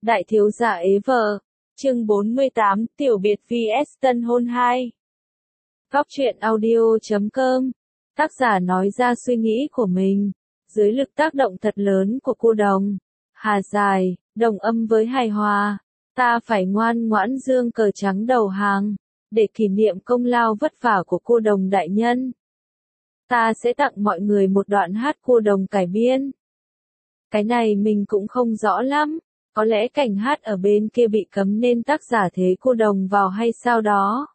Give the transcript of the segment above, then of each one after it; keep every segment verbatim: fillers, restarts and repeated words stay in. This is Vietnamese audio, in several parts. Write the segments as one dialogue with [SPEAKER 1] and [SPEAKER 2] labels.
[SPEAKER 1] Đại thiếu gia ế vợ. Chương bốn mươi tám, tiểu biệt vs tân hôn hai. Góc truyện audio chấm com. Tác giả nói ra suy nghĩ của mình. Dưới lực tác động thật lớn của cô đồng. Hà dài, đồng âm với hài hòa. Ta phải ngoan ngoãn dương cờ trắng đầu hàng. Để kỷ niệm công lao vất vả của cô đồng đại nhân. Ta sẽ tặng mọi người một đoạn hát cô đồng cải biên. Cái này mình cũng không rõ lắm. Có lẽ cảnh hát ở bên kia bị cấm nên tác giả thế cô đồng vào hay sao đó.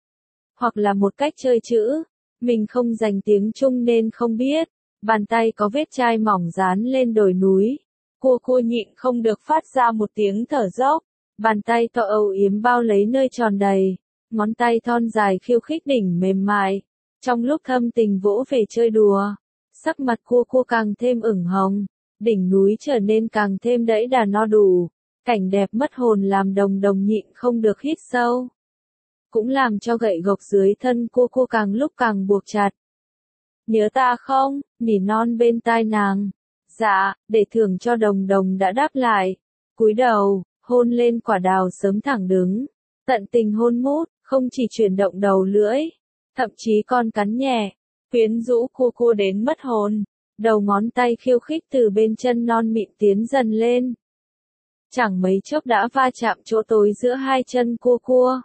[SPEAKER 1] Hoặc là một cách chơi chữ. Mình không dành tiếng Trung nên không biết. Bàn tay có vết chai mỏng dán lên đồi núi. Cô cô nhịn không được phát ra một tiếng thở dốc. Bàn tay to âu yếm bao lấy nơi tròn đầy. Ngón tay thon dài khiêu khích đỉnh mềm mại. Trong lúc thâm tình vỗ về chơi đùa. Sắc mặt cô cô càng thêm ửng hồng. Đỉnh núi trở nên càng thêm đẫy đà no đủ. Cảnh đẹp mất hồn làm đồng đồng nhịn không được hít sâu. Cũng làm cho gậy gộc dưới thân cô cô càng lúc càng buộc chặt. Nhớ ta không? Nỉ non bên tai nàng. Dạ, để thưởng cho đồng đồng đã đáp lại. Cúi đầu, hôn lên quả đào sớm thẳng đứng. Tận tình hôn mút, không chỉ chuyển động đầu lưỡi. Thậm chí còn cắn nhẹ. Quyến rũ cô cô đến mất hồn. Đầu ngón tay khiêu khích từ bên chân non mịn tiến dần lên. Chẳng mấy chốc đã va chạm chỗ tối giữa hai chân cô cua.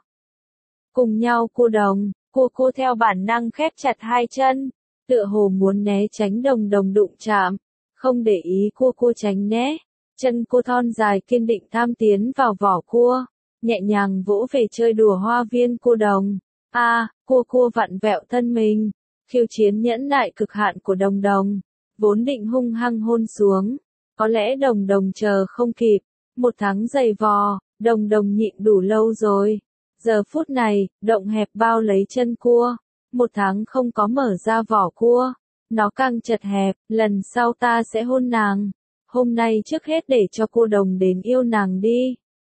[SPEAKER 1] Cùng nhau cô đồng, cô cô theo bản năng khép chặt hai chân. Tựa hồ muốn né tránh đồng đồng đụng chạm. Không để ý cô cô tránh né. Chân cô thon dài kiên định tham tiến vào vỏ cua. Nhẹ nhàng vỗ về chơi đùa hoa viên cô đồng. A, à, cô cô vặn vẹo thân mình. Khiêu chiến nhẫn nại cực hạn của đồng đồng. Vốn định hung hăng hôn xuống. Có lẽ đồng đồng chờ không kịp. Một tháng giày vò, đồng đồng nhịn đủ lâu rồi. Giờ phút này, động hẹp bao lấy chân cua. Một tháng không có mở ra vỏ cua. Nó càng chật hẹp, lần sau ta sẽ hôn nàng. Hôm nay trước hết để cho cô đồng đến yêu nàng đi.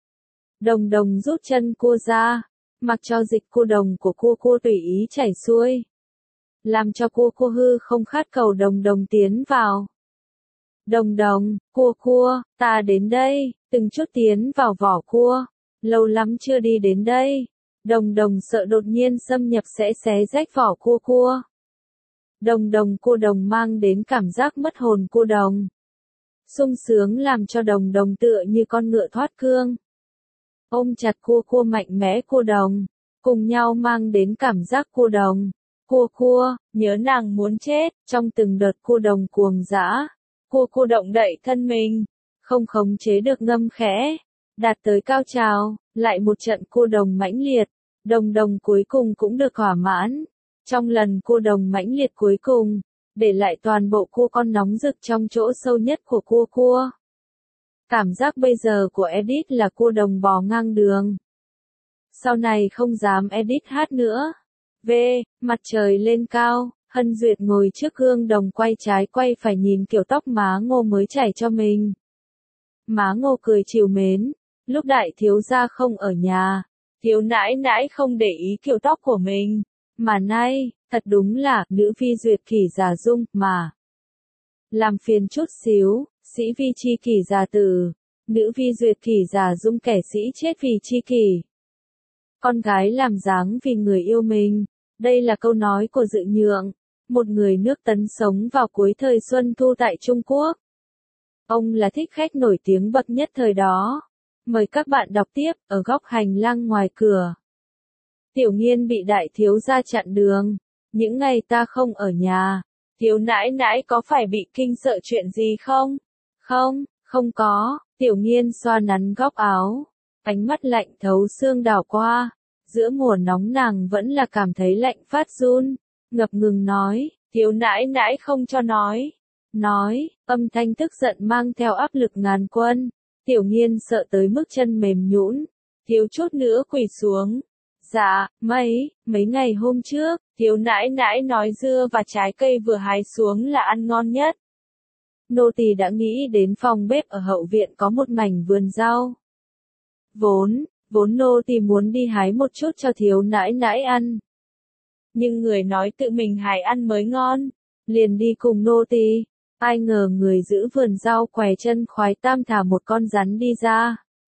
[SPEAKER 1] Đồng đồng rút chân cua ra. Mặc cho dịch cô đồng của cô cô tùy ý chảy xuôi. Làm cho cô cô hư không khát cầu đồng đồng tiến vào. Đồng đồng, cua cua, ta đến đây, từng chút tiến vào vỏ cua. Lâu lắm chưa đi đến đây. Đồng đồng sợ đột nhiên xâm nhập sẽ xé rách vỏ cua cua. Đồng đồng cô đồng mang đến cảm giác mất hồn cô đồng. Sung sướng làm cho đồng đồng tựa như con ngựa thoát cương. Ôm chặt cua cua mạnh mẽ cô đồng. Cùng nhau mang đến cảm giác cô đồng. Cua cua, nhớ nàng muốn chết, trong từng đợt cô đồng cuồng dã. Cua cô động đậy thân mình, không khống chế được ngâm khẽ, đạt tới cao trào, lại một trận cô đồng mãnh liệt, đồng đồng cuối cùng cũng được thỏa mãn. Trong lần cô đồng mãnh liệt cuối cùng, để lại toàn bộ cô con nóng rực trong chỗ sâu nhất của cua cua. Cảm giác bây giờ của Edit là cô đồng bò ngang đường. Sau này không dám Edit hát nữa. V, mặt trời lên cao, Hân Duyệt ngồi trước gương đồng quay trái quay phải nhìn kiểu tóc má Ngô mới chảy cho mình. Má Ngô cười trìu mến, lúc đại thiếu gia không ở nhà, thiếu nãi nãi không để ý kiểu tóc của mình, mà nay, thật đúng là, nữ vi duyệt kỷ già dung, mà. Làm phiền chút xíu, sĩ vi chi kỷ già tử, nữ vi duyệt kỷ già dung kẻ sĩ chết vì chi kỷ. Con gái làm dáng vì người yêu mình. Đây là câu nói của Dự Nhượng, một người nước Tấn sống vào cuối thời Xuân Thu tại Trung Quốc. Ông là thích khách nổi tiếng bậc nhất thời đó. Mời các bạn đọc tiếp, ở góc hành lang ngoài cửa. Tiểu Nghiên bị đại thiếu gia chặn đường. Những ngày ta không ở nhà, thiếu nãi nãi có phải bị kinh sợ chuyện gì không? Không, không có. Tiểu Nghiên xoa nắn góc áo. Ánh mắt lạnh thấu xương đảo qua. Giữa mùa nóng nàng vẫn là cảm thấy lạnh phát run, ngập ngừng nói, thiếu nãi nãi không cho nói. Nói, âm thanh tức giận mang theo áp lực ngàn quân. Tiểu Nghiên sợ tới mức chân mềm nhũn, thiếu chút nữa quỳ xuống. Dạ, mấy, mấy ngày hôm trước, thiếu nãi nãi nói dưa và trái cây vừa hái xuống là ăn ngon nhất. Nô tỳ đã nghĩ đến phòng bếp ở hậu viện có một mảnh vườn rau. Vốn, vốn nô tỳ muốn đi hái một chút cho thiếu nãi nãi ăn. Nhưng người nói tự mình hái ăn mới ngon, liền đi cùng nô tỳ. Ai ngờ người giữ vườn rau què chân khoái tam thả một con rắn đi ra.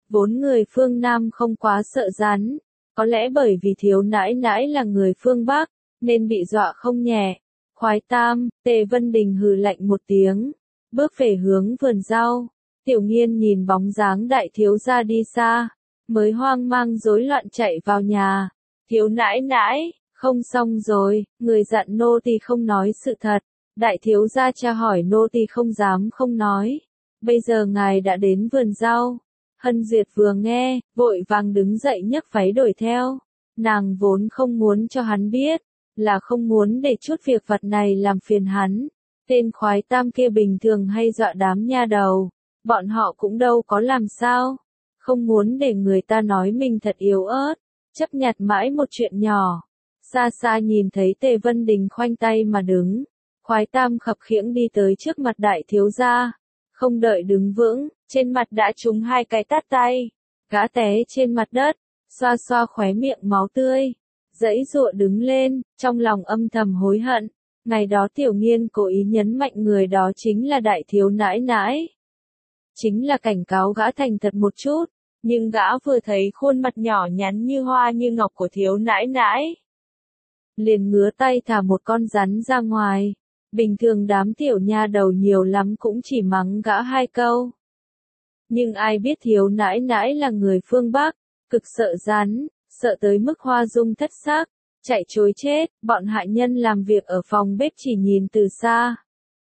[SPEAKER 1] Vốn người phương Nam không quá sợ rắn, có lẽ bởi vì thiếu nãi nãi là người phương Bắc, nên bị dọa không nhẹ. Khoái Tam, Tề Vân Đình hừ lạnh một tiếng, bước về hướng vườn rau. Tiểu Nghiên nhìn bóng dáng đại thiếu gia đi xa, mới hoang mang rối loạn chạy vào nhà. Thiếu nãi nãi, không xong rồi, người dặn nô tỳ không nói sự thật. Đại thiếu gia tra hỏi nô tỳ không dám không nói. Bây giờ ngài đã đến vườn rau. Hân Duyệt vừa nghe, vội vàng đứng dậy nhấc váy đổi theo. Nàng vốn không muốn cho hắn biết, là không muốn để chút việc vặt này làm phiền hắn. Tên khoái Tam kia bình thường hay dọa đám nha đầu, bọn họ cũng đâu có làm sao. Không muốn để người ta nói mình thật yếu ớt, chấp nhặt mãi một chuyện nhỏ. Xa xa nhìn thấy Tề Vân Đình khoanh tay mà đứng, khoái Tam khập khiễng đi tới trước mặt đại thiếu gia. Không đợi đứng vững, trên mặt đã trúng hai cái tát tay. Gã té trên mặt đất, xoa xoa khóe miệng máu tươi. Giãy giụa đứng lên, trong lòng âm thầm hối hận. Ngày đó Tiểu Nghiên cố ý nhấn mạnh người đó chính là đại thiếu nãi nãi. Chính là cảnh cáo gã thành thật một chút, nhưng gã vừa thấy khuôn mặt nhỏ nhắn như hoa như ngọc của thiếu nãi nãi, liền ngứa tay thả một con rắn ra ngoài. Bình thường đám tiểu nha đầu nhiều lắm cũng chỉ mắng gã hai câu. Nhưng ai biết thiếu nãi nãi là người phương Bắc, cực sợ rắn, sợ tới mức hoa dung thất sắc, chạy trối chết. Bọn hạ nhân làm việc ở phòng bếp chỉ nhìn từ xa,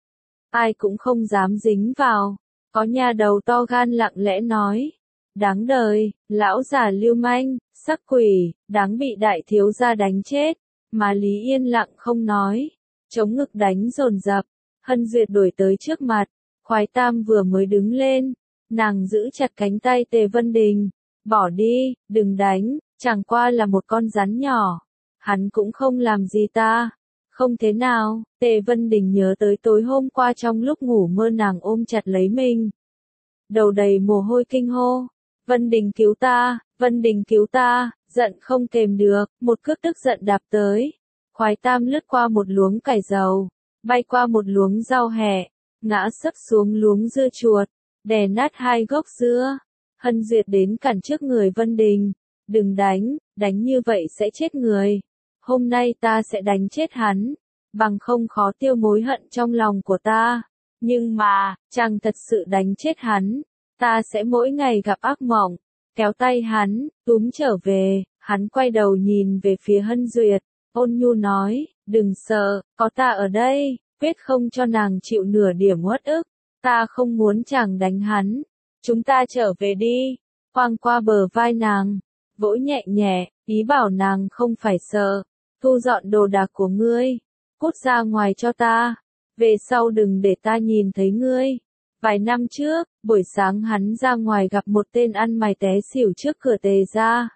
[SPEAKER 1] ai cũng không dám dính vào. Có nha đầu to gan lặng lẽ nói, đáng đời, lão già lưu manh, sắc quỷ, đáng bị đại thiếu gia đánh chết. Mà Lý yên lặng không nói, chống ngực đánh dồn dập. Hân Duyệt đuổi tới trước mặt, khoái Tam vừa mới đứng lên, nàng giữ chặt cánh tay Tề Vân Đình, bỏ đi, đừng đánh, chẳng qua là một con rắn nhỏ, hắn cũng không làm gì ta. Không thế nào, Tề Vân Đình nhớ tới tối hôm qua trong lúc ngủ mơ nàng ôm chặt lấy mình, đầu đầy mồ hôi kinh hô, Vân Đình cứu ta, Vân Đình cứu ta, giận không kềm được, một cước tức giận đạp tới. Khoái Tam lướt qua một luống cải dầu, bay qua một luống rau hẹ, ngã sấp xuống luống dưa chuột, đè nát hai gốc dưa. Hân Duyệt đến cản trước người Vân Đình, đừng đánh, đánh như vậy sẽ chết người. Hôm nay ta sẽ đánh chết hắn, bằng không khó tiêu mối hận trong lòng của ta. Nhưng mà, chàng thật sự đánh chết hắn, ta sẽ mỗi ngày gặp ác mộng. Kéo tay hắn, túm trở về. Hắn quay đầu nhìn về phía Hân Duyệt, ôn nhu nói, đừng sợ, có ta ở đây, quyết không cho nàng chịu nửa điểm uất ức. Ta không muốn chàng đánh hắn, chúng ta trở về đi. Quang qua bờ vai nàng, vỗ nhẹ nhẹ, ý bảo nàng không phải sợ. Thu dọn đồ đạc của ngươi, cút ra ngoài cho ta, về sau đừng để ta nhìn thấy ngươi. Vài năm trước, buổi sáng hắn ra ngoài gặp một tên ăn mày té xỉu trước cửa Tề gia.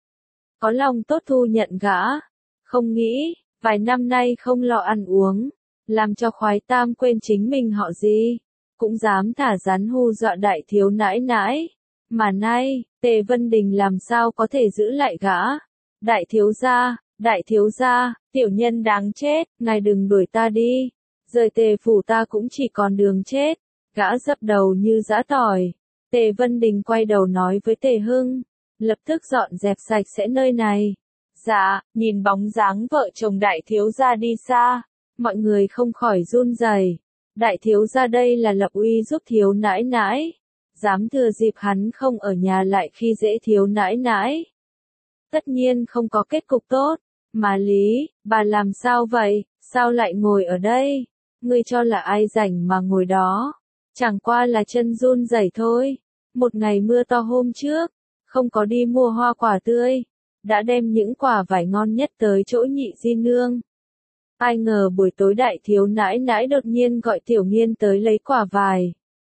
[SPEAKER 1] Có lòng tốt thu nhận gã, không nghĩ, vài năm nay không lo ăn uống, làm cho khoái Tam quên chính mình họ gì, cũng dám thả rắn hù dọa đại thiếu nãi nãi. Mà nay, Tề Vân Đình làm sao có thể giữ lại gã? Đại thiếu gia, đại thiếu gia, tiểu nhân đáng chết, ngài đừng đuổi ta đi, rời Tề phủ ta cũng chỉ còn đường chết. Gã dập đầu như giã tỏi. Tề Vân Đình quay đầu nói với Tề Hưng, lập tức dọn dẹp sạch sẽ nơi này. Dạ, nhìn bóng dáng vợ chồng đại thiếu gia đi xa, mọi người không khỏi run rẩy. Đại thiếu gia đây là lập uy giúp thiếu nãi nãi, dám thừa dịp hắn không ở nhà lại khi dễ thiếu nãi nãi. Tất nhiên không có kết cục tốt. Mà Lý, bà làm sao vậy, sao lại ngồi ở đây? Ngươi cho là ai rảnh mà ngồi đó? Chẳng qua là chân run rẩy thôi. Một ngày mưa to hôm trước, không có đi mua hoa quả tươi, đã đem những quả vải ngon nhất tới chỗ nhị di nương. Ai ngờ buổi tối đại thiếu nãi nãi đột nhiên gọi Tiểu Nghiên tới lấy quả vải.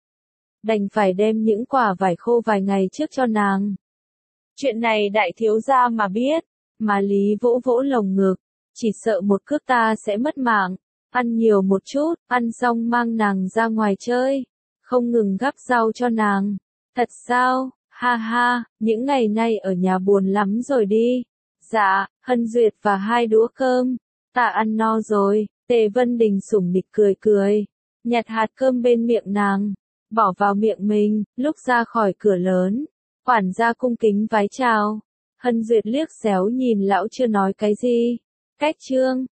[SPEAKER 1] Đành phải đem những quả vải khô vài ngày trước cho nàng. Chuyện này đại thiếu gia mà biết, mà Lý vỗ vỗ lồng ngực, chỉ sợ một cước ta sẽ mất mạng. Ăn nhiều một chút, ăn xong mang nàng ra ngoài chơi, không ngừng gắp rau cho nàng. Thật sao, ha ha, những ngày nay ở nhà buồn lắm rồi đi. Dạ, Hân Duyệt và hai đũa cơm, ta ăn no rồi. Tề Vân Đình sủng nịch cười cười, nhặt hạt cơm bên miệng nàng, bỏ vào miệng mình. Lúc ra khỏi cửa lớn, Quản gia cung kính vái chào. Hân Duyệt liếc xéo nhìn lão chưa nói cái gì. Cách trương.